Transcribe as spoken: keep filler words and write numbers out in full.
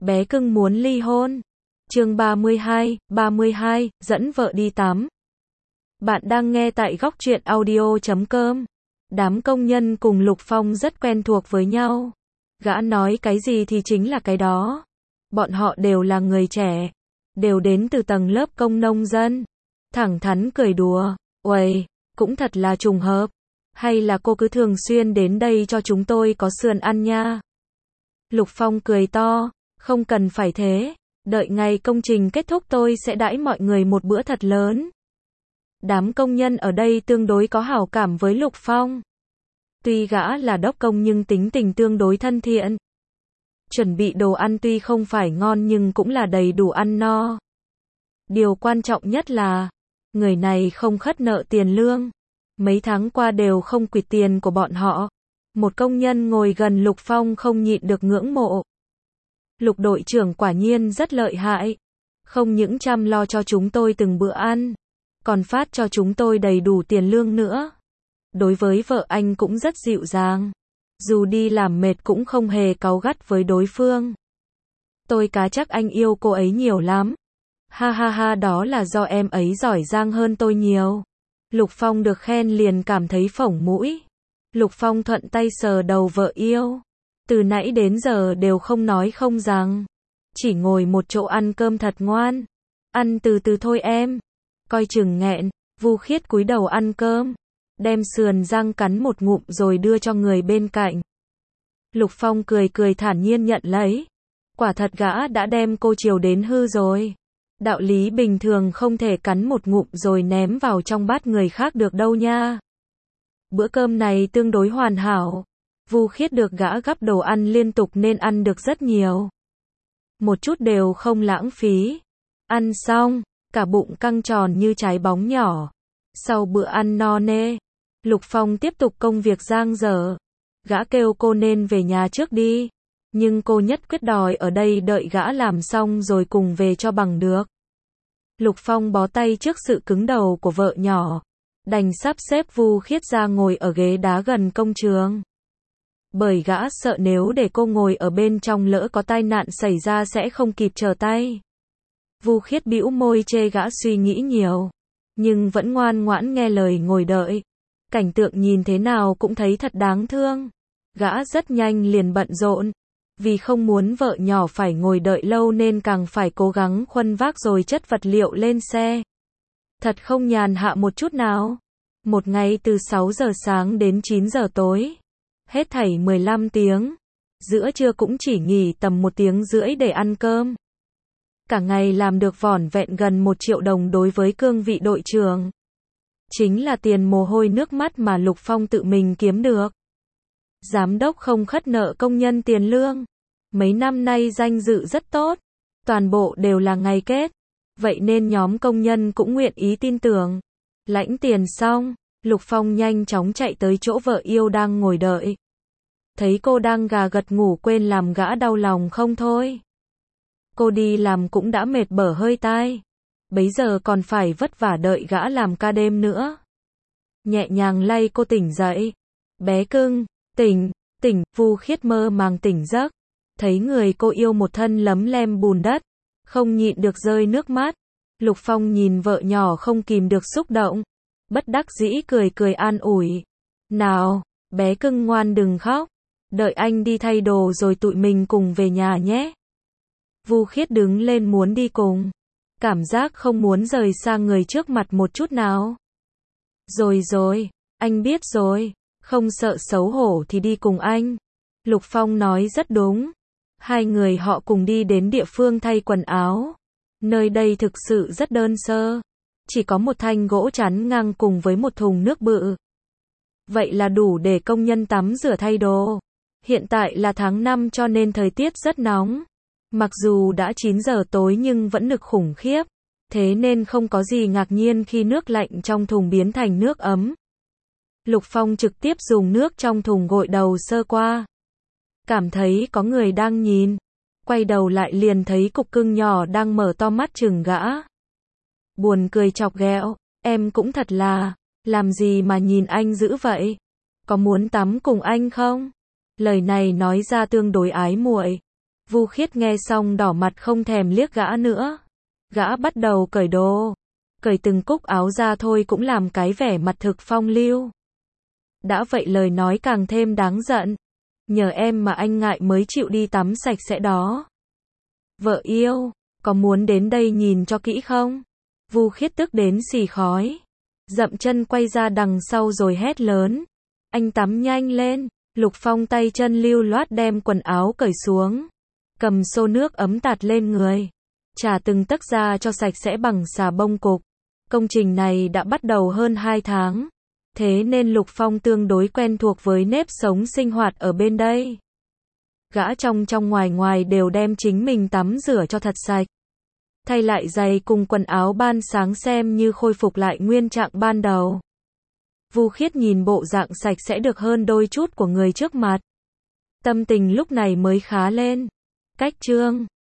bé cưng muốn ly hôn. Chương ba mươi hai, ba mươi hai, dẫn vợ đi tắm. Bạn đang nghe tại góc truyện audio chấm com. Đám công nhân cùng Lục Phong rất quen thuộc với nhau. Gã nói cái gì thì chính là cái đó. Bọn họ đều là người trẻ, đều đến từ tầng lớp công nông dân. Thẳng thắn cười đùa, uầy, cũng thật là trùng hợp. Hay là cô cứ thường xuyên đến đây cho chúng tôi có sườn ăn nha. Lục Phong cười to, không cần phải thế. Đợi ngày công trình kết thúc tôi sẽ đãi mọi người một bữa thật lớn. Đám công nhân ở đây tương đối có hảo cảm với Lục Phong. Tuy gã là đốc công nhưng tính tình tương đối thân thiện. Chuẩn bị đồ ăn tuy không phải ngon nhưng cũng là đầy đủ ăn no. Điều quan trọng nhất là, người này không khất nợ tiền lương. Mấy tháng qua đều không quỵt tiền của bọn họ. Một công nhân ngồi gần Lục Phong không nhịn được ngưỡng mộ. Lục đội trưởng quả nhiên rất lợi hại. Không những chăm lo cho chúng tôi từng bữa ăn, còn phát cho chúng tôi đầy đủ tiền lương nữa. Đối với vợ anh cũng rất dịu dàng. Dù đi làm mệt cũng không hề cáu gắt với đối phương. Tôi cá chắc anh yêu cô ấy nhiều lắm. Ha ha ha, đó là do em ấy giỏi giang hơn tôi nhiều. Lục Phong được khen liền cảm thấy phổng mũi. Lục Phong thuận tay sờ đầu vợ yêu. Từ nãy đến giờ đều không nói không rằng. Chỉ ngồi một chỗ ăn cơm thật ngoan. Ăn từ từ thôi em. Coi chừng nghẹn. Vu Khiết cúi đầu ăn cơm. Đem sườn rang cắn một ngụm rồi đưa cho người bên cạnh. Lục Phong cười cười thản nhiên nhận lấy. Quả thật gã đã đem cô chiều đến hư rồi. Đạo lý bình thường không thể cắn một ngụm rồi ném vào trong bát người khác được đâu nha. Bữa cơm này tương đối hoàn hảo. Vu Khiết được gã gắp đồ ăn liên tục nên ăn được rất nhiều. Một chút đều không lãng phí. Ăn xong, cả bụng căng tròn như trái bóng nhỏ. Sau bữa ăn no nê, Lục Phong tiếp tục công việc giang dở. Gã kêu cô nên về nhà trước đi. Nhưng cô nhất quyết đòi ở đây đợi gã làm xong rồi cùng về cho bằng được. Lục Phong bó tay trước sự cứng đầu của vợ nhỏ. Đành sắp xếp Vu Khiết ra ngồi ở ghế đá gần công trường. Bởi gã sợ nếu để cô ngồi ở bên trong lỡ có tai nạn xảy ra sẽ không kịp trở tay. Vu Khiết bĩu môi chê gã suy nghĩ nhiều. Nhưng vẫn ngoan ngoãn nghe lời ngồi đợi. Cảnh tượng nhìn thế nào cũng thấy thật đáng thương. Gã rất nhanh liền bận rộn. Vì không muốn vợ nhỏ phải ngồi đợi lâu nên càng phải cố gắng khuân vác rồi chất vật liệu lên xe. Thật không nhàn hạ một chút nào. Một ngày từ sáu giờ sáng đến chín giờ tối. Hết thảy mười lăm tiếng. Giữa trưa cũng chỉ nghỉ tầm một tiếng rưỡi để ăn cơm. Cả ngày làm được vỏn vẹn gần một triệu đồng đối với cương vị đội trưởng. Chính là tiền mồ hôi nước mắt mà Lục Phong tự mình kiếm được. Giám đốc không khất nợ công nhân tiền lương. Mấy năm nay danh dự rất tốt. Toàn bộ đều là ngày kết. Vậy nên nhóm công nhân cũng nguyện ý tin tưởng. Lãnh tiền xong, Lục Phong nhanh chóng chạy tới chỗ vợ yêu đang ngồi đợi. Thấy cô đang gà gật ngủ quên làm gã đau lòng không thôi. Cô đi làm cũng đã mệt bở hơi tai. Bấy giờ còn phải vất vả đợi gã làm ca đêm nữa. Nhẹ nhàng lay cô tỉnh dậy. Bé cưng, tỉnh, tỉnh, Vu Khiết mơ màng tỉnh giấc. Thấy người cô yêu một thân lấm lem bùn đất. Không nhịn được rơi nước mắt. Lục Phong nhìn vợ nhỏ không kìm được xúc động. Bất đắc dĩ cười cười an ủi. Nào, bé cưng ngoan đừng khóc. Đợi anh đi thay đồ rồi tụi mình cùng về nhà nhé. Vu Khiết đứng lên muốn đi cùng. Cảm giác không muốn rời xa người trước mặt một chút nào. Rồi rồi, anh biết rồi. Không sợ xấu hổ thì đi cùng anh. Lục Phong nói rất đúng. Hai người họ cùng đi đến địa phương thay quần áo. Nơi đây thực sự rất đơn sơ. Chỉ có một thanh gỗ chắn ngang cùng với một thùng nước bự. Vậy là đủ để công nhân tắm rửa thay đồ. Hiện tại là tháng năm cho nên thời tiết rất nóng. Mặc dù đã chín giờ tối nhưng vẫn nực khủng khiếp. Thế nên không có gì ngạc nhiên khi nước lạnh trong thùng biến thành nước ấm. Lục Phong trực tiếp dùng nước trong thùng gội đầu sơ qua. Cảm thấy có người đang nhìn. Quay đầu lại liền thấy cục cưng nhỏ đang mở to mắt chừng gã. Buồn cười chọc ghẹo. Em cũng thật là. Làm gì mà nhìn anh dữ vậy? Có muốn tắm cùng anh không? Lời này nói ra tương đối ái muội. Vu Khiết nghe xong đỏ mặt không thèm liếc gã nữa. Gã bắt đầu cởi đồ. Cởi từng cúc áo ra thôi cũng làm cái vẻ mặt thực phong lưu. Đã vậy lời nói càng thêm đáng giận. Nhờ em mà anh ngại mới chịu đi tắm sạch sẽ đó. Vợ yêu, có muốn đến đây nhìn cho kỹ không? Vu Khiết tức đến xì khói. Dậm chân quay ra đằng sau rồi hét lớn. Anh tắm nhanh lên. Lục Phong tay chân lưu loát đem quần áo cởi xuống. Cầm xô nước ấm tạt lên người. Chà từng tấc da cho sạch sẽ bằng xà bông cục. Công trình này đã bắt đầu hơn hai tháng. Thế nên Lục Phong tương đối quen thuộc với nếp sống sinh hoạt ở bên đây. Gã trong trong ngoài ngoài đều đem chính mình tắm rửa cho thật sạch. Thay lại giày cùng quần áo ban sáng xem như khôi phục lại nguyên trạng ban đầu. Vu Khiết nhìn bộ dạng sạch sẽ được hơn đôi chút của người trước mặt. Tâm tình lúc này mới khá lên. Cách chương